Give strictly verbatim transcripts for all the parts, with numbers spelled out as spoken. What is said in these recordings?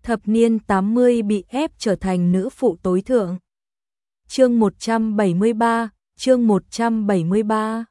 thập niên tám mươi bị ép trở thành nữ phụ tối thượng. Chương một trăm bảy mươi ba, chương một trăm bảy mươi ba.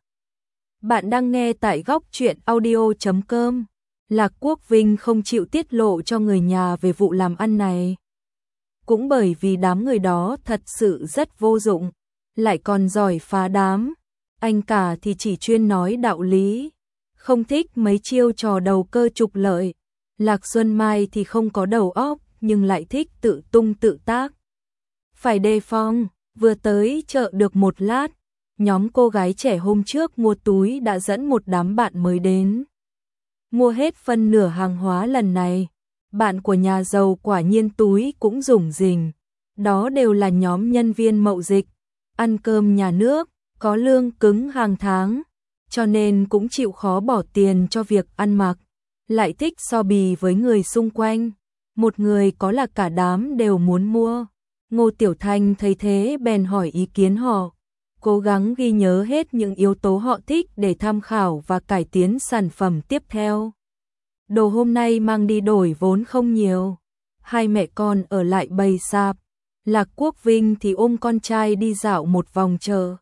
Bạn đang nghe tại góc truyện audio chấm com. Lạc Quốc Vinh không chịu tiết lộ cho người nhà về vụ làm ăn này. Cũng bởi vì đám người đó thật sự rất vô dụng, lại còn giỏi phá đám. Anh cả thì chỉ chuyên nói đạo lý, không thích mấy chiêu trò đầu cơ trục lợi. Lạc Xuân Mai thì không có đầu óc nhưng lại thích tự tung tự tác. Phải đề phòng, vừa tới chợ được một lát, nhóm cô gái trẻ hôm trước mua túi đã dẫn một đám bạn mới đến. Mua hết phân nửa hàng hóa lần này, bạn của nhà giàu quả nhiên túi cũng rủng rỉnh. Đó đều là nhóm nhân viên mậu dịch, ăn cơm nhà nước, có lương cứng hàng tháng, cho nên cũng chịu khó bỏ tiền cho việc ăn mặc, lại thích so bì với người xung quanh. Một người có là cả đám đều muốn mua. Ngô Tiểu Thanh thấy thế bèn hỏi ý kiến họ, cố gắng ghi nhớ hết những yếu tố họ thích để tham khảo và cải tiến sản phẩm tiếp theo. Đồ hôm nay mang đi đổi vốn không nhiều, hai mẹ con ở lại bày sạp. Lạc Quốc Vinh thì ôm con trai đi dạo một vòng chợ,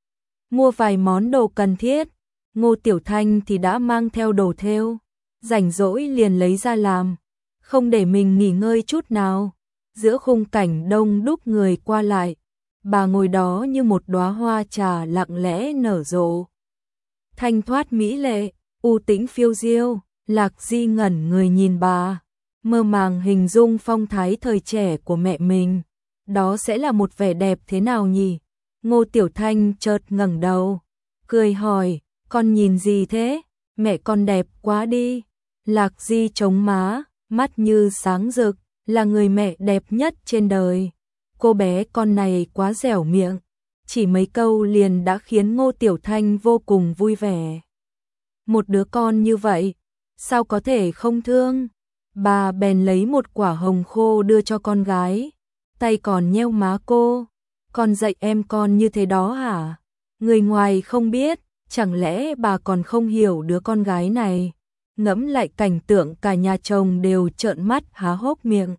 mua vài món đồ cần thiết. Ngô Tiểu Thanh thì đã mang theo đồ thêu, rảnh rỗi liền lấy ra làm, không để mình nghỉ ngơi chút nào. Giữa khung cảnh đông đúc người qua lại, bà ngồi đó như một đóa hoa trà lặng lẽ nở rộ, thanh thoát mỹ lệ, u tĩnh phiêu diêu. Lạc Di ngẩn người nhìn bà, mơ màng hình dung phong thái thời trẻ của mẹ mình. Đó sẽ là một vẻ đẹp thế nào nhỉ? Ngô Tiểu Thanh chợt ngẩng đầu, cười hỏi, con nhìn gì thế? Mẹ con đẹp quá đi. Lạc Di chống má, mắt như sáng rực, là người mẹ đẹp nhất trên đời. Cô bé con này quá dẻo miệng, chỉ mấy câu liền đã khiến Ngô Tiểu Thanh vô cùng vui vẻ. Một đứa con như vậy, sao có thể không thương? Bà bèn lấy một quả hồng khô đưa cho con gái, tay còn nheo má cô. Con dạy em con như thế đó hả? Người ngoài không biết, chẳng lẽ bà còn không hiểu đứa con gái này? Ngẫm lại cảnh tượng cả nhà chồng đều trợn mắt há hốc miệng.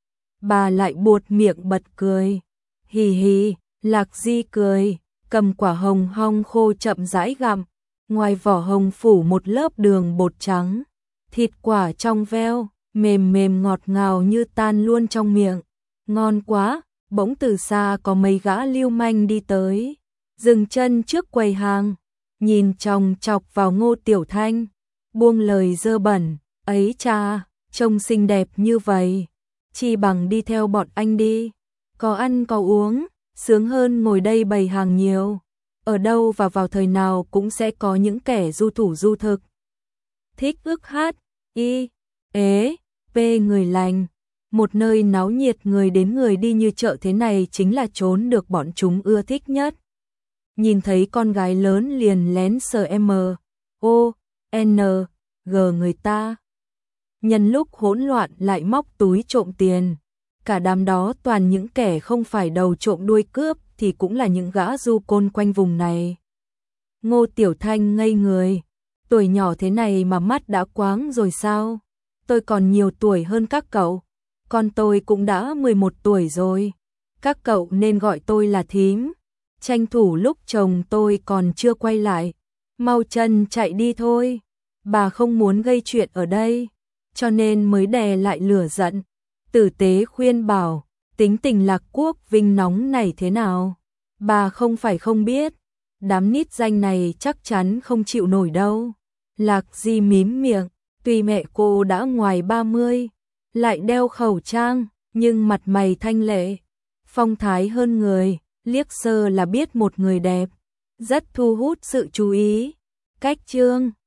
Bà lại buột miệng bật cười. Hì hì, Lạc Di cười, cầm quả hồng hong khô chậm rãi gặm. Ngoài vỏ hồng phủ một lớp đường bột trắng, thịt quả trong veo, mềm mềm ngọt ngào như tan luôn trong miệng. Ngon quá. Bỗng từ xa có mấy gã lưu manh đi tới, dừng chân trước quầy hàng, nhìn chòng chọc vào Ngô Tiểu Thanh, buông lời dơ bẩn, ấy cha, trông xinh đẹp như vậy, chi bằng đi theo bọn anh đi, có ăn có uống, sướng hơn ngồi đây bày hàng nhiều. Ở đâu và vào thời nào cũng sẽ có những kẻ du thủ du thực, thích ức hát, y, ế, p người lành. Một nơi náo nhiệt người đến người đi như chợ thế này chính là chốn được bọn chúng ưa thích nhất. Nhìn thấy con gái lớn liền lén sờ M, O, N, G người ta. Nhân lúc hỗn loạn lại móc túi trộm tiền. Cả đám đó toàn những kẻ không phải đầu trộm đuôi cướp thì cũng là những gã du côn quanh vùng này. Ngô Tiểu Thanh ngây người. Tuổi nhỏ thế này mà mắt đã quáng rồi sao? Tôi còn nhiều tuổi hơn các cậu. Con tôi cũng đã mười một tuổi rồi. Các cậu nên gọi tôi là thím. Tranh thủ lúc chồng tôi còn chưa quay lại, mau chân chạy đi thôi. Bà không muốn gây chuyện ở đây, cho nên mới đè lại lửa giận, tử tế khuyên bảo. Tính tình Lạc Quốc Vinh nóng này thế nào, bà không phải không biết. Đám nít danh này chắc chắn không chịu nổi đâu. Lạc Di mím miệng, tuy mẹ cô đã ngoài ba mươi, lại đeo khẩu trang, nhưng mặt mày thanh lệ, phong thái hơn người, liếc sơ là biết một người đẹp, rất thu hút sự chú ý. Cách trương